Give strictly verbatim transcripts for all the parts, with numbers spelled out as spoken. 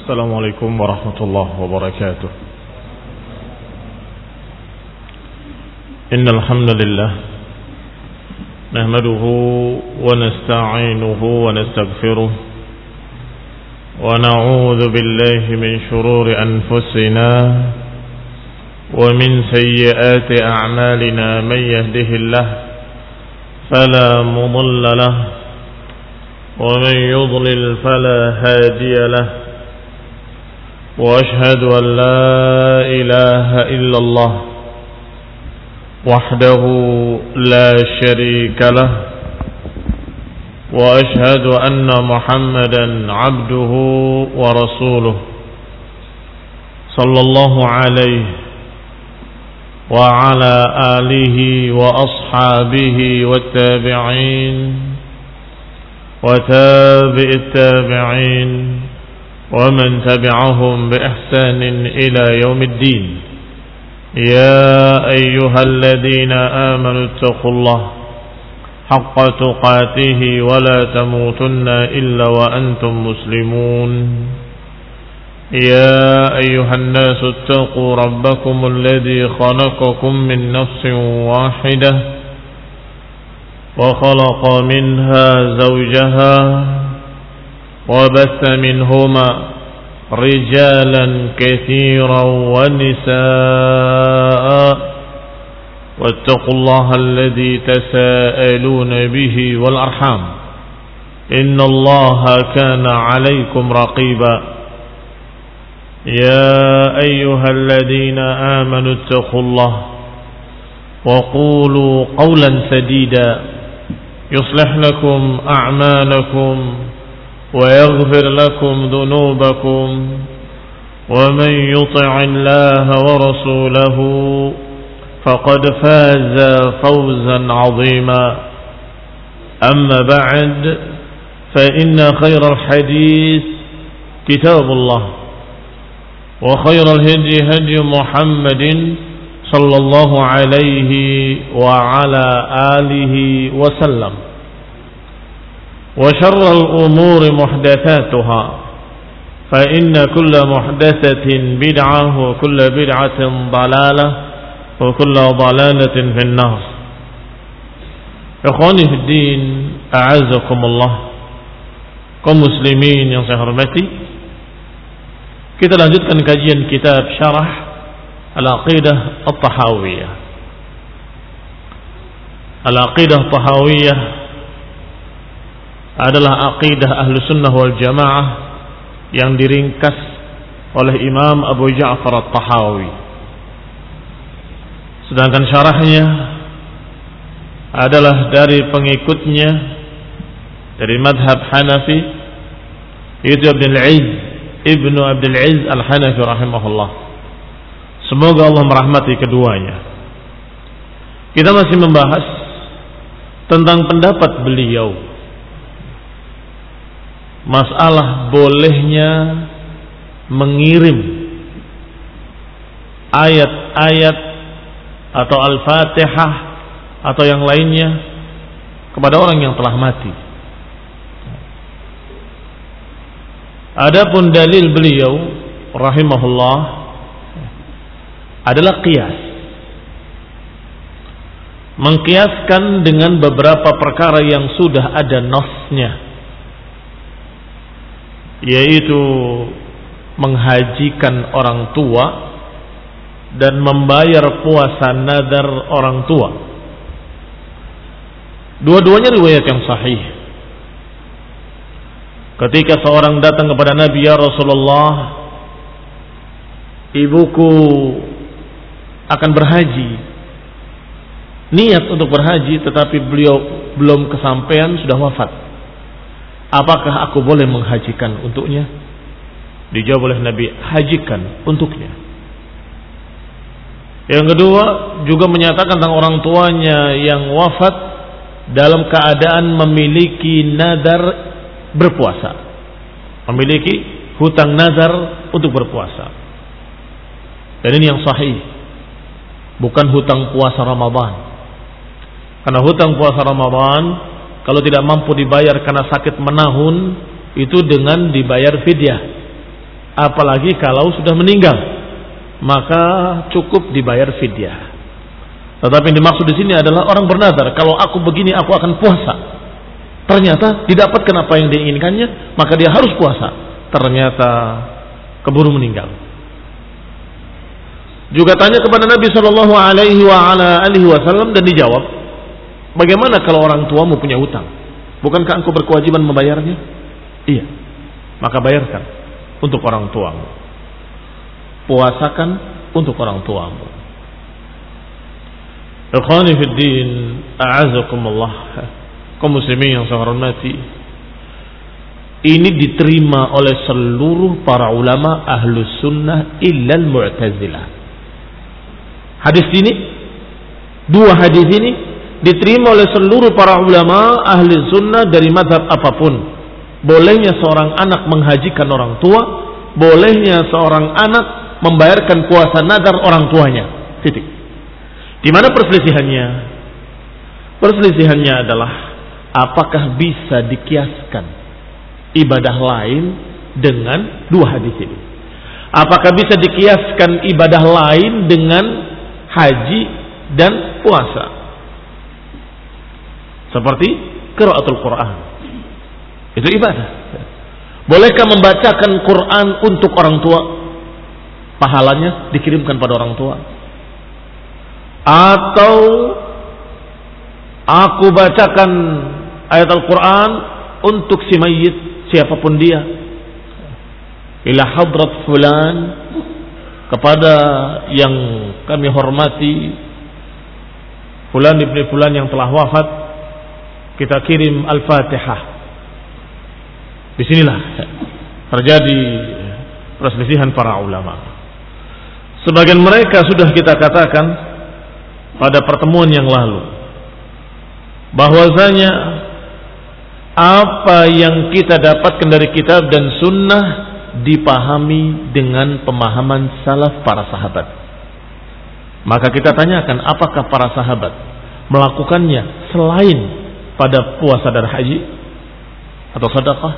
السلام عليكم ورحمة الله وبركاته. إن الحمد لله نحمده ونستعينه ونستغفره ونعوذ بالله من شرور أنفسنا ومن سيئات أعمالنا. من يهده الله فلا مضل له ومن يضلل فلا هادي له، وأشهد أن لا إله إلا الله وحده لا شريك له، وأشهد أن محمدا عبده ورسوله صلى الله عليه وعلى آله وأصحابه والتابعين وتابع التابعين ومن تبعهم بإحسان إلى يوم الدين. يا أيها الذين آمنوا اتقوا الله حق تقاته ولا تموتن إلا وأنتم مسلمون. يا أيها الناس اتقوا ربكم الذي خلقكم من نفس واحدة وخلق منها زوجها وبث منهما رجالا كثيرا ونساء، واتقوا الله الذي تساءلون به والأرحام إن الله كان عليكم رقيبا. يا أيها الذين آمنوا اتقوا الله وقولوا قولا سديدا يصلح لكم أعمالكم ويغفر لكم ذنوبكم، ومن يطع الله ورسوله فقد فاز فوزا عظيما. أما بعد، فإن خير الحديث كتاب الله، وخير الهدي هدي محمد صلى الله عليه وعلى آله وسلم، وشر الأمور محدثاتها، فإن كل محدثة بدعة وكل بدعة ضلالة وكل ضلالة في النار. إخواني في الدين، أعزكم الله. kaum muslimin yang saya hormati, kita lanjutkan kajian kitab Syarah Al-Aqidah At-Tahawiyah. Al-Aqidah At-Tahawiyah adalah aqidah ahlu sunnah wal jamaah yang diringkas oleh Imam Abu Ja'far At-Tahawi. Sedangkan syarahnya adalah dari pengikutnya dari madhab Hanafi, yaitu Ibn Al-Izz Ibnu Abdul Izz Al-Hanafi rahimahullah. Semoga Allah merahmati keduanya. Kita masih membahas tentang pendapat beliau masalah bolehnya mengirim ayat-ayat atau Al-Fatihah atau yang lainnya kepada orang yang telah mati. Adapun dalil beliau rahimahullah adalah qiyas, mengkiaskan dengan beberapa perkara yang sudah ada nasnya, yaitu menghajikan orang tua dan membayar puasa nadar orang tua. Dua-duanya riwayat yang sahih. Ketika seorang datang kepada Nabi, ya Rasulullah, ibuku akan berhaji, niat untuk berhaji, tetapi beliau belum kesampaian, sudah wafat. Apakah aku boleh menghajikan untuknya? Dijawab oleh Nabi, hajikan untuknya. Yang kedua juga menyatakan tentang orang tuanya yang wafat dalam keadaan memiliki nadar berpuasa, memiliki hutang nazar untuk berpuasa. Dan ini yang sahih, bukan hutang puasa Ramadan. Karena hutang puasa Ramadan kalau tidak mampu dibayar karena sakit menahun, itu dengan dibayar fidyah. apalagi kalau sudah meninggal, maka cukup dibayar fidyah. Tetapi yang dimaksud di sini adalah orang bernazar, kalau aku begini aku akan puasa. Ternyata didapatkan apa yang diinginkannya, maka dia harus puasa. Ternyata keburu meninggal. Juga tanya kepada Nabi Shallallahu Alaihi Wasallam dan dijawab, bagaimana kalau orang tuamu punya hutang? Bukankah engkau berkewajiban membayarnya? Iya, maka bayarkan untuk orang tuamu. Puasakan untuk orang tuamu. Ikhwani fid din, a'azakumullah, kaum muslimin yang saya hormati, ini diterima oleh seluruh para ulama ahlus sunnah illal mu'tazilah. Hadis ini, dua hadis ini diterima oleh seluruh para ulama ahli sunnah dari mazhab apapun. Bolehnya seorang anak menghajikan orang tua, bolehnya seorang anak membayarkan puasa nadar orang tuanya. Titik. Di mana perselisihannya? Perselisihannya adalah apakah bisa dikiaskan ibadah lain dengan dua hadis ini? Apakah bisa dikiaskan ibadah lain dengan haji dan puasa? Seperti qiraatul Quran. Itu ibadah. Bolehkah membacakan Quran untuk orang tua? Pahalanya dikirimkan pada orang tua. Atau aku bacakan ayat Al-Quran untuk si mayit, siapapun dia, ila hadrat fulan, kepada yang kami hormati fulan ibni fulan yang telah wafat, kita kirim Al-Fatihah. Disinilah terjadi perselisihan para ulama. Sebagian mereka sudah kita katakan pada pertemuan yang lalu, bahwasanya apa yang kita dapatkan dari kitab dan sunnah dipahami dengan pemahaman salaf para sahabat. Maka kita tanyakan, apakah para sahabat melakukannya selain pada puasa dan haji atau sedekah?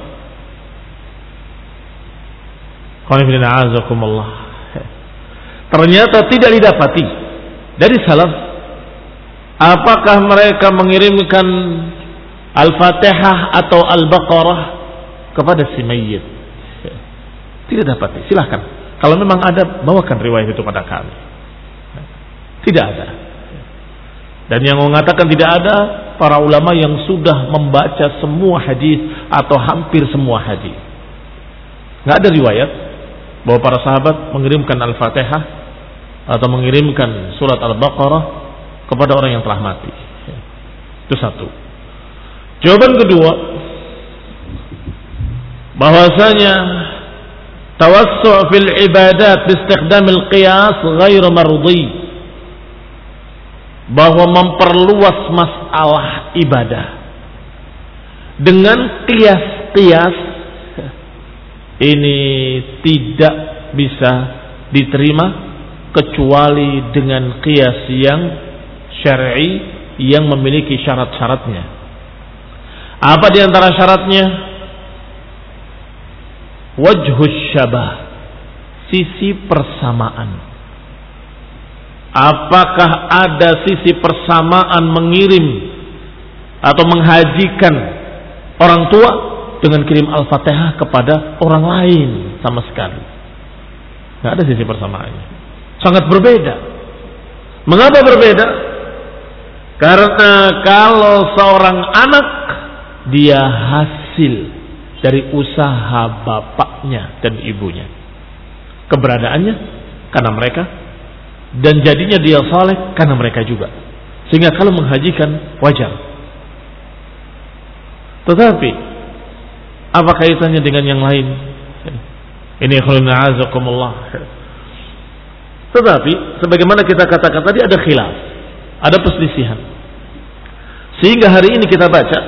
Ternyata tidak didapati dari salaf. Apakah mereka mengirimkan Al-Fatihah atau Al-Baqarah kepada si mayyit? Tidak dapat. Silahkan. Kalau memang ada, bawakan riwayat itu pada kami. Tidak ada. Dan yang mengatakan tidak ada, para ulama yang sudah membaca semua hadis atau hampir semua hadis. Nggak ada riwayat bahwa para sahabat mengirimkan Al-Fatihah atau mengirimkan surat Al-Baqarah kepada orang yang telah mati. Itu satu. Jawaban kedua, bahwasanya tawassu' fil ibadat bi istikhdamil qiyas ghairu mardi, bahwa memperluas masalah ibadah dengan qiyas-qiyas ini tidak bisa diterima kecuali dengan qiyas yang syar'i yang memiliki syarat-syaratnya. Apa di antara syaratnya? Wajhus syabah, sisi persamaan. Apakah ada sisi persamaan mengirim atau menghajikan orang tua dengan kirim Al-Fatihah kepada orang lain sama sekali? Tidak ada sisi persamaannya. Sangat berbeda. Mengapa berbeda? Karena kalau seorang anak, dia hasil dari usaha bapaknya dan ibunya, keberadaannya karena mereka, dan jadinya dia saleh karena mereka juga, sehingga kalau menghajikan wajar. Tetapi apa kaitannya dengan yang lain? Ini khulna azakumullah. Tetapi sebagaimana kita katakan tadi, ada khilaf, ada perselisihan, sehingga hari ini kita baca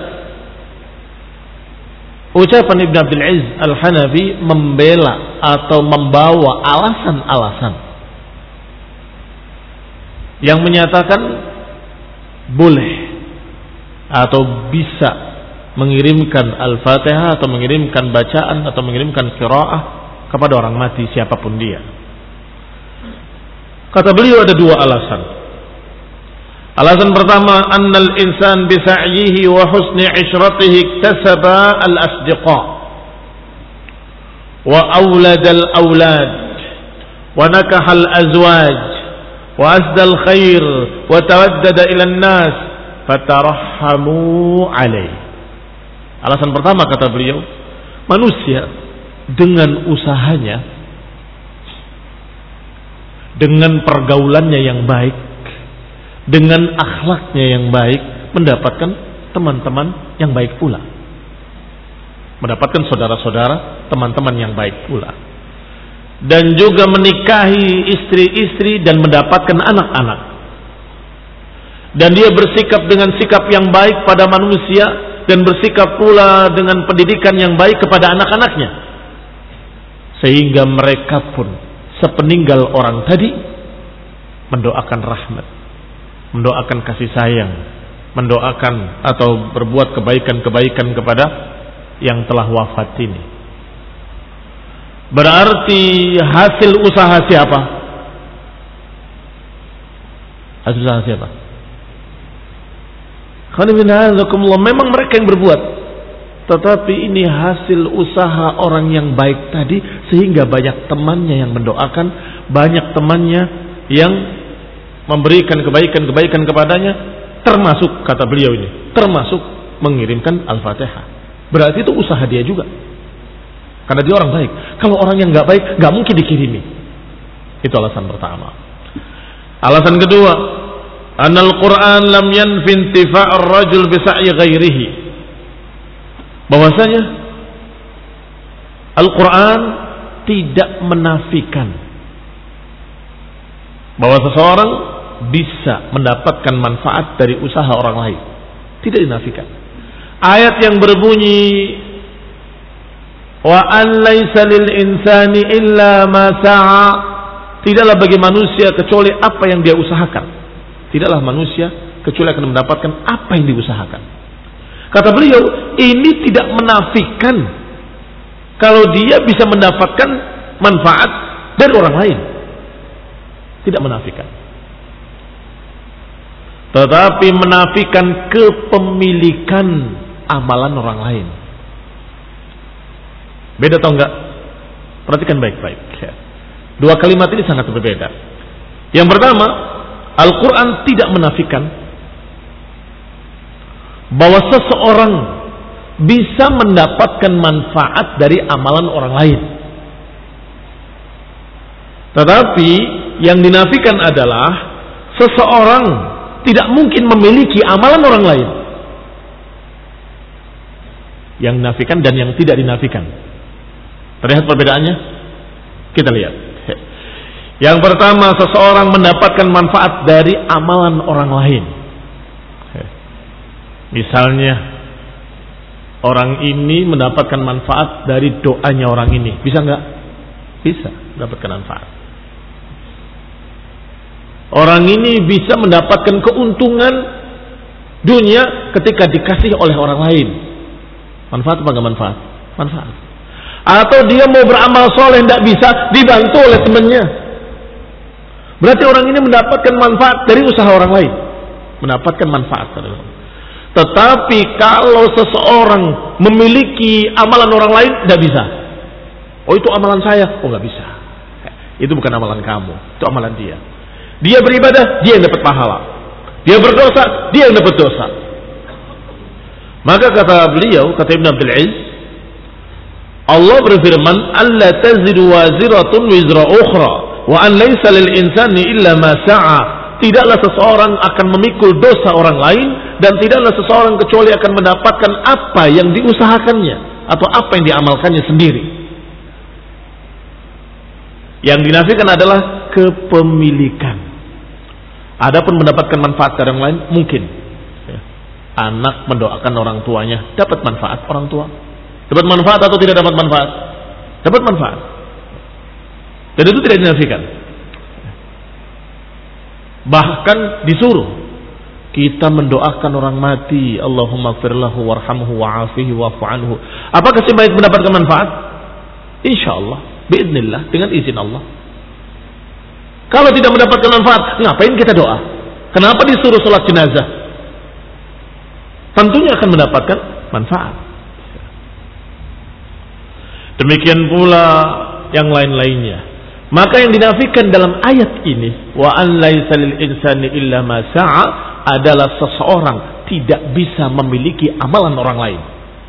ucapan Ibn Abdul Aziz Al-Hanafi membela atau membawa alasan-alasan yang menyatakan boleh atau bisa mengirimkan Al-Fatihah atau mengirimkan bacaan atau mengirimkan qiraah kepada orang mati siapapun dia. Kata beliau ada dua alasan. Alasan pertama, annal insan bisa'yihi wa husni ishratihi iktasaba al-asdiqa wa awlada al-awlad wa nakaha al-azwaj wa asda al-khair wa tawaddada ila an-nas fatarahhamu alaih. Alasan pertama kata beliau, manusia dengan usahanya, dengan pergaulannya yang baik, dengan akhlaknya yang baik, mendapatkan teman-teman yang baik pula, mendapatkan saudara-saudara, teman-teman yang baik pula, dan juga menikahi istri-istri dan mendapatkan anak-anak. Dan dia bersikap dengan sikap yang baik pada manusia dan bersikap pula dengan pendidikan yang baik kepada anak-anaknya, sehingga mereka pun sepeninggal orang tadi mendoakan rahmat, mendoakan kasih sayang, mendoakan atau berbuat kebaikan-kebaikan kepada yang telah wafat ini. Berarti hasil usaha siapa? Hasil usaha siapa? Memang mereka yang berbuat, tetapi ini hasil usaha orang yang baik tadi, sehingga banyak temannya yang mendoakan, banyak temannya yang memberikan kebaikan-kebaikan kepadanya, termasuk kata beliau ini, termasuk mengirimkan Al-Fatihah. Berarti itu usaha dia juga, karena dia orang baik. Kalau orang yang nggak baik, nggak mungkin dikirimi. Itu alasan pertama. Alasan kedua, anal Quran lam yanfi intifa' ar-rajul bi sa'i ghairihi. Bahwasanya Al-Quran tidak menafikan bahwa seseorang bisa mendapatkan manfaat dari usaha orang lain. Tidak dinafikan. Ayat yang berbunyi wa an laisa lil insani illa ma sa'a, tidaklah bagi manusia kecuali apa yang dia usahakan. Tidaklah manusia kecuali akan mendapatkan apa yang diusahakan. Kata beliau, ini tidak menafikan kalau dia bisa mendapatkan manfaat dari orang lain. Tidak menafikan. Tetapi menafikan kepemilikan amalan orang lain. Beda atau enggak? Perhatikan baik-baik. Dua kalimat ini sangat berbeda. Yang pertama, Al-Quran tidak menafikan bahwa seseorang bisa mendapatkan manfaat dari amalan orang lain. Tetapi yang dinafikan adalah seseorang tidak mungkin memiliki amalan orang lain. Yang dinafikan dan yang tidak dinafikan. Terlihat perbedaannya? Kita lihat. Yang pertama, seseorang mendapatkan manfaat dari amalan orang lain. Misalnya, orang ini mendapatkan manfaat dari doanya orang ini. Bisa nggak? Bisa mendapatkan manfaat. Orang ini bisa mendapatkan keuntungan dunia ketika dikasih oleh orang lain. Manfaat apa nggak manfaat? Manfaat. Atau dia mau beramal soleh tidak bisa, dibantu oleh temannya. Berarti orang ini mendapatkan manfaat dari usaha orang lain. Mendapatkan manfaat. Tetapi kalau seseorang memiliki amalan orang lain, tidak bisa. Oh, itu amalan saya. Oh, nggak bisa. Itu bukan amalan kamu, itu amalan dia. Dia beribadah, dia yang dapat pahala. Dia berdosa, dia yang dapat dosa. Maka kata beliau, kata Ibn Abdul Aziz, Allah berfirman, "Alla taziru waziratun wizra ukhra, wa an laysa lil insani illa ma sa'a." Tidaklah seseorang akan memikul dosa orang lain, dan tidaklah seseorang kecuali akan mendapatkan apa yang diusahakannya atau apa yang diamalkannya sendiri. Yang dinafikan adalah kepemilikan. Adapun mendapatkan manfaat dari orang lain mungkin. Anak mendoakan orang tuanya, dapat manfaat orang tua. Dapat manfaat atau tidak dapat manfaat? Dapat manfaat. Dan itu tidak dinafikan. Bahkan disuruh kita mendoakan orang mati, Allahumma ighfir lahu warhamhu wa'afihi wa'fu anhu. Apakah si mayit mendapatkan manfaat? Insyaallah. biidznillah, dengan izin Allah. Kalau tidak mendapatkan manfaat, ngapain kita doa? Kenapa disuruh sholat jenazah? Tentunya akan mendapatkan manfaat. Demikian pula yang lain-lainnya. Maka yang dinafikan dalam ayat ini, wa an laisa lil insani illa ma sa'a, adalah seseorang tidak bisa memiliki amalan orang lain.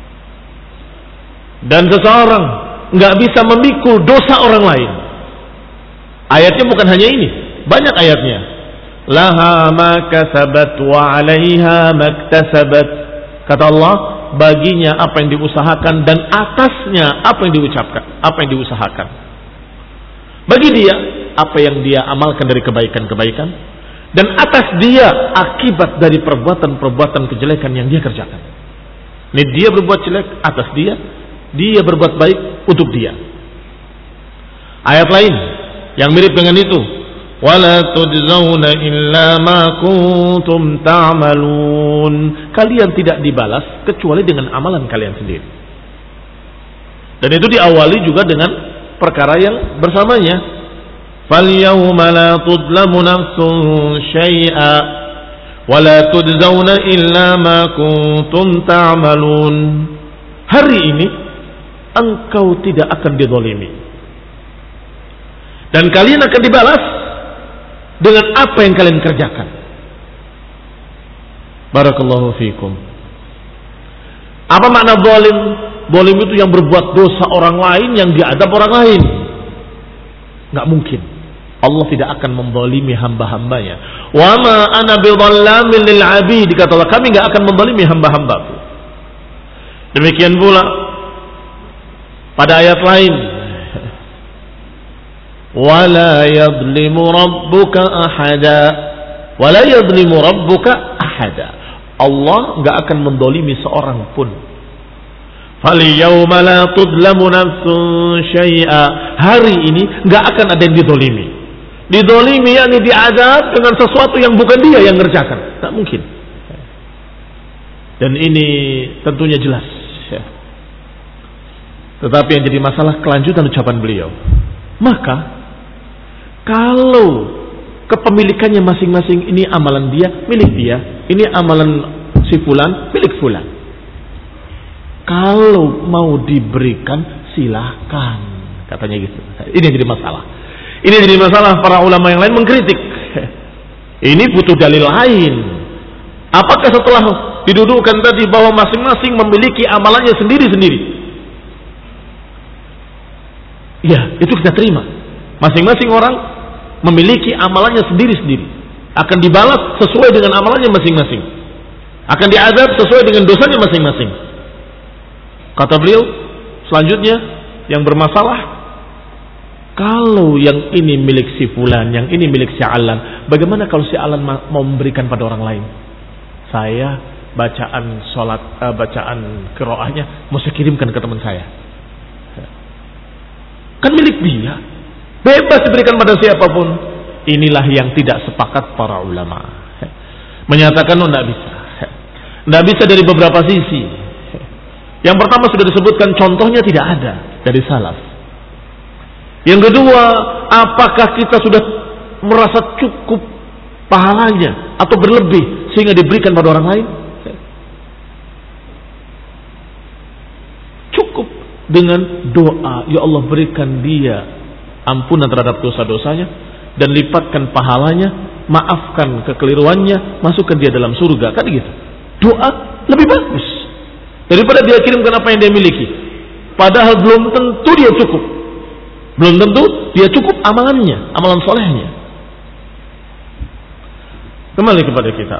Dan seseorang nggak bisa memikul dosa orang lain. Ayatnya bukan hanya ini, banyak ayatnya. Laha ma kasabat wa 'alaiha maktasabat. Kata Allah, baginya apa yang diusahakan dan atasnya apa yang diucapkan, apa yang diusahakan. Bagi dia apa yang dia amalkan dari kebaikan-kebaikan, dan atas dia akibat dari perbuatan-perbuatan kejelekan yang dia kerjakan. Ini dia berbuat jelek, atas dia, dia berbuat baik untuk dia. Ayat lain yang mirip dengan itu, wala tujzauna illa ma kuntum ta'malun. Kalian tidak dibalas kecuali dengan amalan kalian sendiri. Dan itu diawali juga dengan perkara yang bersamanya. Fal yawma la tudlamu nafsun syai'a wa la tujzauna illa ma kuntum ta'malun. Hari ini engkau tidak akan dizalimi, dan kalian akan dibalas dengan apa yang kalian kerjakan. Barakallahu fiikum. Apa makna zalim? Zalim itu yang berbuat dosa orang lain, yang diadab orang lain. Enggak mungkin. Allah tidak akan menzalimi hamba-hambanya. Wa ma ana bidhallamin lil 'abid, kata Allah, kami enggak akan menzalimi hamba-hambaku. Demikian pula pada ayat lain, wala yadhlimu rabbuka ahada, wala yadhlimu rabbuka ahada. Allah enggak akan mendolimi seorang pun. Fal yawma la tudlamu nafsun syai'a. Hari ini enggak akan ada yang didolimi. Didolimi yakni diazab dengan sesuatu yang bukan dia yang ngerjakan. Tak mungkin. Dan ini tentunya jelas. Tetapi yang jadi masalah kelanjutan ucapan beliau. Maka kalau kepemilikannya masing-masing, ini amalan dia, milik dia, ini amalan si fulan, milik fulan. Kalau mau diberikan silahkan, katanya gitu. Ini jadi masalah. Ini jadi masalah, para ulama yang lain mengkritik. Ini butuh dalil lain. Apakah setelah didudukkan tadi bahwa masing-masing memiliki amalannya sendiri-sendiri? Ya, itu kita terima. Masing-masing orang memiliki amalannya sendiri-sendiri. Akan dibalas sesuai dengan amalannya masing-masing. Akan diazab sesuai dengan dosanya masing-masing. Kata beliau selanjutnya yang bermasalah, kalau yang ini milik si fulan, yang ini milik si alan, bagaimana kalau si alan mau memberikan pada orang lain? Saya bacaan sholat, uh, bacaan qiraahnya mau saya kirimkan ke teman saya. Kan milik dia, bebas diberikan pada siapapun. Inilah yang tidak sepakat para ulama. Menyatakan oh tidak bisa. Tidak bisa dari beberapa sisi. Yang pertama sudah disebutkan, contohnya tidak ada dari salaf. Yang kedua, apakah kita sudah merasa cukup pahalanya atau berlebih sehingga diberikan pada orang lain? Cukup dengan doa, ya Allah berikan dia ampunan terhadap dosa-dosanya dan lipatkan pahalanya, maafkan kekeliruannya, masukkan dia dalam surga. Kan gitu. Doa lebih bagus daripada dia kirimkan apa yang dia miliki. Padahal belum tentu dia cukup. Belum tentu dia cukup amalannya, amalan solehnya. Kembali kepada kita.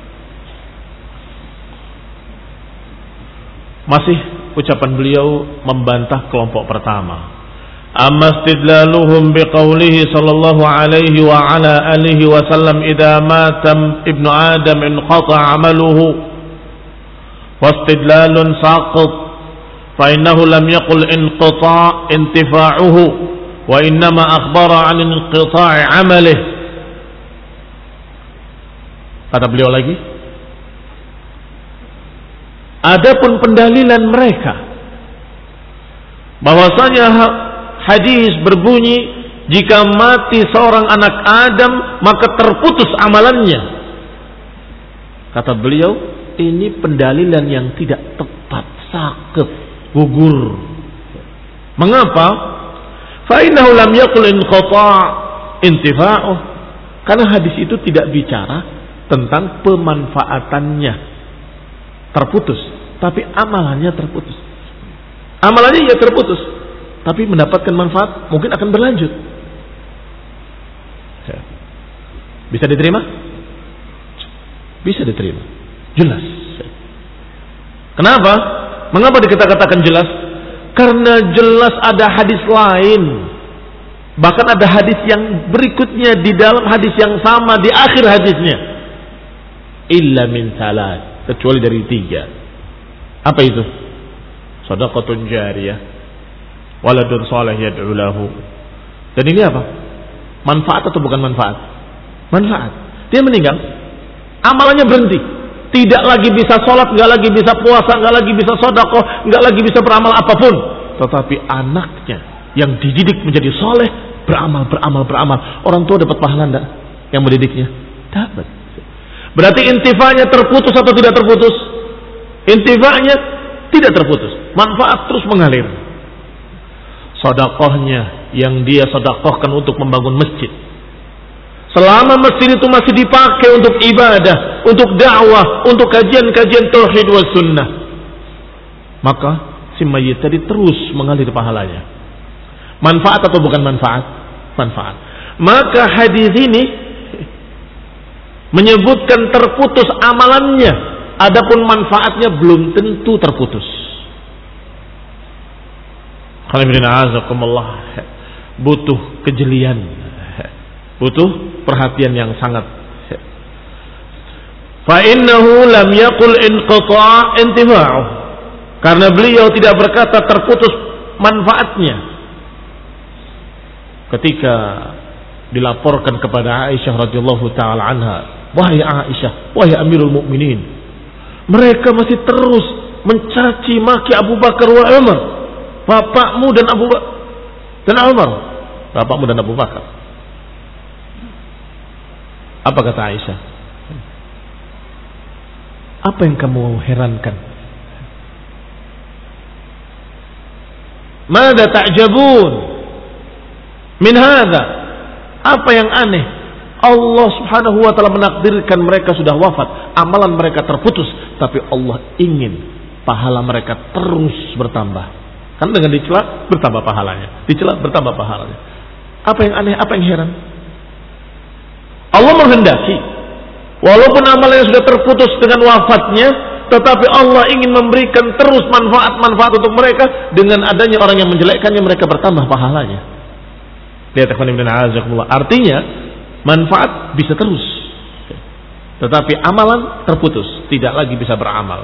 Masih ucapan beliau membantah kelompok pertama. Amma istidlaluhum biqaulihi sallallahu alaihi wa ala alihi wa sallam idza mata ibnu adam inqata amaluhu wa istidlalun saqit fa innahu lam yaqul inqita intifa'uhu wa innama akhbara 'an inqita'i 'amalihi. Kata beliau lagi, adapun pendalilan mereka bahwasanya hadis berbunyi, jika mati seorang anak Adam maka terputus amalannya. Kata beliau, ini pendalilan yang tidak tepat, sakit, gugur. Mengapa? Fa innahu lam yaqul inqata' intifa'uh. Karena hadis itu tidak bicara tentang pemanfaatannya terputus, tapi amalannya terputus. Amalannya ya terputus, tapi mendapatkan manfaat mungkin akan berlanjut. Bisa diterima? Bisa diterima. Jelas. Kenapa? Mengapa dikatakan jelas? Karena jelas ada hadis lain. Bahkan ada hadis yang berikutnya di dalam hadis yang sama di akhir hadisnya. Illa min salat, kecuali dari tiga. Apa itu? Shadaqatun jariyah, waladun salih yad'u lahu. Dan ini apa? Manfaat atau bukan manfaat? Manfaat. Dia meninggal, amalannya berhenti. Tidak lagi bisa sholat, nggak lagi bisa puasa, nggak lagi bisa sedekah, nggak lagi bisa beramal apapun. Tetapi anaknya yang dididik menjadi soleh, beramal, beramal, beramal. Orang tua dapat pahala enggak? Yang mendidiknya dapat. Berarti intifanya terputus atau tidak terputus? Intifanya tidak terputus, manfaat terus mengalir. Sedekahnya yang dia sedekahkan untuk membangun masjid, selama masjid itu masih dipakai untuk ibadah, untuk dakwah, untuk kajian-kajian tauhid was sunnah, maka si mayit tadi terus mengalir pahalanya. Manfaat atau bukan manfaat? Manfaat. Maka hadis ini menyebutkan terputus amalannya, adapun manfaatnya belum tentu terputus. Alhamdulillah, butuh kejelian, butuh perhatian yang sangat. Fa innahu lam yaqul inqita' intifa'u. Karena beliau tidak berkata terputus manfaatnya. Ketika dilaporkan kepada Aisyah radhiyallahu taala anha, wahai Aisyah, wahai Amirul Mukminin, mereka masih terus mencaci maki Abu Bakar wa Umar, bapakmu dan Abu Bakar dan Umar, bapakmu dan Abu Bakar. Apa kata Aisyah? Apa yang kamu herankan? Mada ta'jabun min hadza? Apa yang aneh? Allah Subhanahu wa taala menakdirkan mereka sudah wafat, amalan mereka terputus, tapi Allah ingin pahala mereka terus bertambah. Kan dengan dicela bertambah pahalanya, dicela bertambah pahalanya. Apa yang aneh? Apa yang heran? Allah menghendaki walaupun amalannya sudah terputus dengan wafatnya, tetapi Allah ingin memberikan terus manfaat-manfaat untuk mereka. Dengan adanya orang yang menjelekkannya, mereka bertambah pahalanya. Lihat, artinya manfaat bisa terus, tetapi amalan terputus, tidak lagi bisa beramal.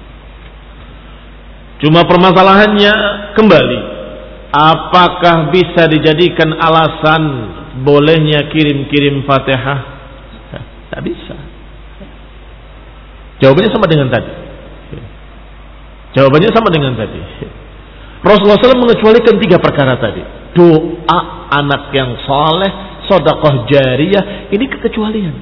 Cuma permasalahannya kembali, apakah bisa dijadikan alasan bolehnya kirim-kirim Fatihah? Tidak bisa. Jawabannya sama dengan tadi. Jawabannya sama dengan tadi. Rasulullah shallallahu alaihi wasallam mengecualikan tiga perkara tadi. Doa anak yang soleh, sedekah jariyah, ini kekecualian.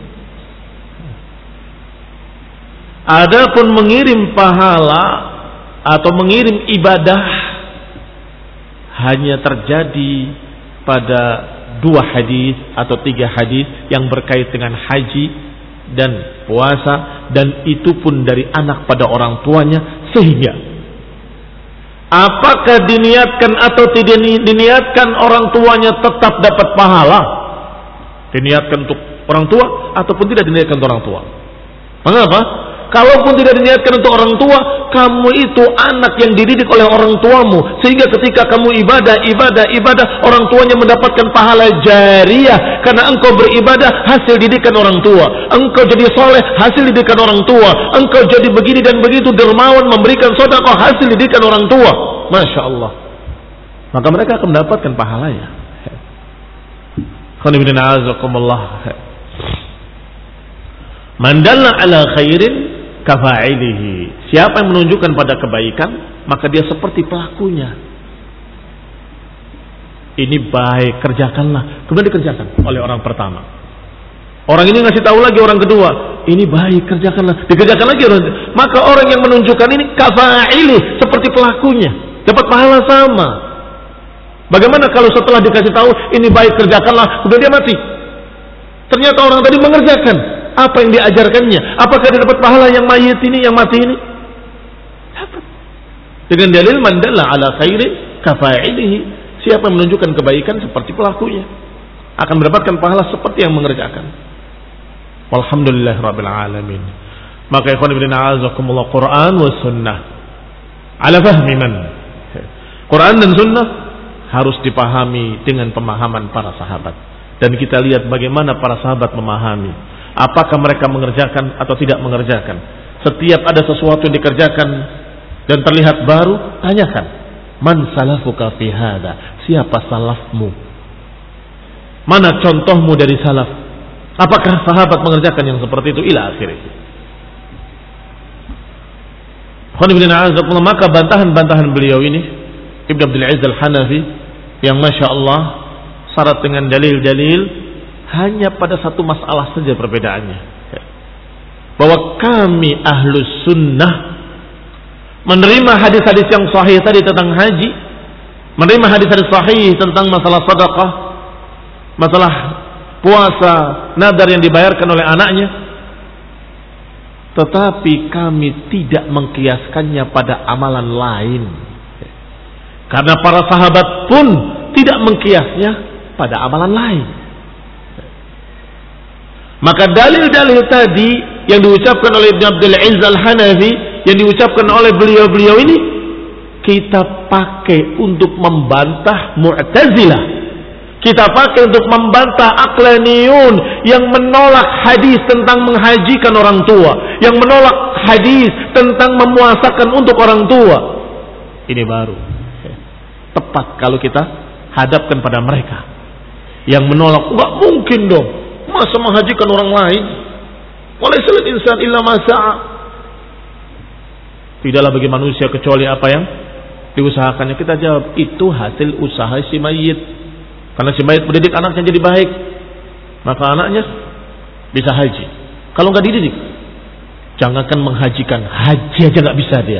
Adapun mengirim pahala atau mengirim ibadah hanya terjadi pada dua hadis atau tiga hadis yang berkait dengan haji dan puasa, dan itu pun dari anak pada orang tuanya. Sehingga apakah diniatkan atau tidak diniatkan, orang tuanya tetap dapat pahala. Diniatkan untuk orang tua ataupun tidak diniatkan untuk orang tua. Mengapa? Kalaupun tidak diniatkan untuk orang tua, kamu itu anak yang dididik oleh orang tuamu, sehingga ketika kamu ibadah, ibadah, ibadah, orang tuanya mendapatkan pahala jariyah karena engkau beribadah hasil didikan orang tua. Engkau jadi soleh hasil didikan orang tua. Engkau jadi begini dan begitu dermawan memberikan sedekah hasil didikan orang tua. Masya Allah. Maka mereka akan mendapatkan pahalanya. Man dalla ala khairin kafa'ilihi. Siapa yang menunjukkan pada kebaikan, maka dia seperti pelakunya. Ini baik, kerjakanlah. Kemudian dikerjakan oleh orang pertama. Orang ini ngasih tahu lagi orang kedua, ini baik, kerjakanlah. Dikerjakan lagi orang. Maka orang yang menunjukkan ini kafa'ili, seperti pelakunya, dapat pahala sama. Bagaimana kalau setelah dikasih tahu ini baik, kerjakanlah, kemudian dia mati? Ternyata orang tadi mengerjakan apa yang diajarkannya. Apakah dia dapat pahala yang mayit ini, yang mati ini? Dapat. Dengan dalil man dalla ala khairin kafa'ilihi. Siapa yang menunjukkan kebaikan seperti pelakunya akan mendapatkan pahala seperti yang mengerjakan. Walhamdulillahirabbil alamin. Maka ikhwan fillah azakumullah, Quran wa sunnah ala fahmi man. Quran dan sunnah harus dipahami dengan pemahaman para sahabat. Dan kita lihat bagaimana para sahabat memahami. Apakah mereka mengerjakan atau tidak mengerjakan. Setiap ada sesuatu yang dikerjakan dan terlihat baru, tanyakan, man salafuka fi hada? Siapa salafmu? Mana contohmu dari salaf? Apakah sahabat mengerjakan yang seperti itu? Ila akhirnya. Maka bantahan-bantahan beliau ini, Ibn Abdul Aziz Al-Hanafi, yang Masya Allah syarat dengan dalil-dalil, hanya pada satu masalah saja perbedaannya, bahwa kami ahlus sunnah menerima hadis-hadis yang sahih tadi tentang haji, menerima hadis-hadis sahih tentang masalah sedekah, masalah puasa, nadar yang dibayarkan oleh anaknya, tetapi kami tidak mengkiaskannya pada amalan lain. Karena para sahabat pun tidak mengkiasnya pada amalan lain. Maka dalil-dalil tadi yang diucapkan oleh Ibn Abdul Aziz Al-Hanafi, yang diucapkan oleh beliau-beliau ini, kita pakai untuk membantah Mu'tazilah. Kita pakai untuk membantah Aqlaniyun yang menolak hadis tentang menghajikan orang tua, yang menolak hadis tentang memuasakan untuk orang tua. Ini baru tepat kalau kita hadapkan pada mereka yang menolak. Enggak mungkin dong, masa menghajikan orang lain? Walaisal insan illa ma sa'a. Tidaklah bagi manusia kecuali apa yang diusahakannya. Kita jawab, itu hasil usaha si mayit. Karena si mayit mendidik anaknya jadi baik, maka anaknya bisa haji. Kalau nggak dididik, jangankan menghajikan, haji aja nggak bisa dia.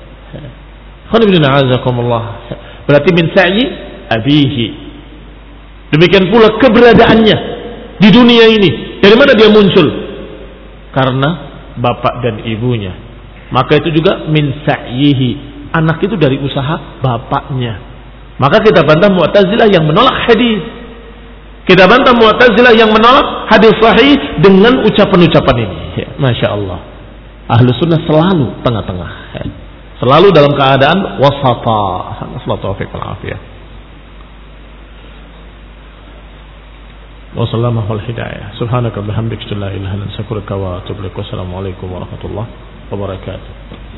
Berarti min sa'i abihi. Demikian pula keberadaannya di dunia ini. Dari mana dia muncul? Karena bapak dan ibunya. Maka itu juga min sa'ihi. Anak itu dari usaha bapaknya. Maka kita bantah Mu'tazilah yang menolak hadis. Kita bantah Mu'tazilah yang menolak hadis sahih dengan ucapan-ucapan ini. Ya, Masya Allah. Ahlus sunnah selalu tengah-tengah. Ya. Selalu dalam keadaan wasata. Nasallahu fiikum al-afiyah. Wassalamu ala hidayah. Subhanaka bihamdika la ilaha illa anta astaghfiruka wa atubu ilaik. Wassalamu alaikum warahmatullahi wabarakatuh.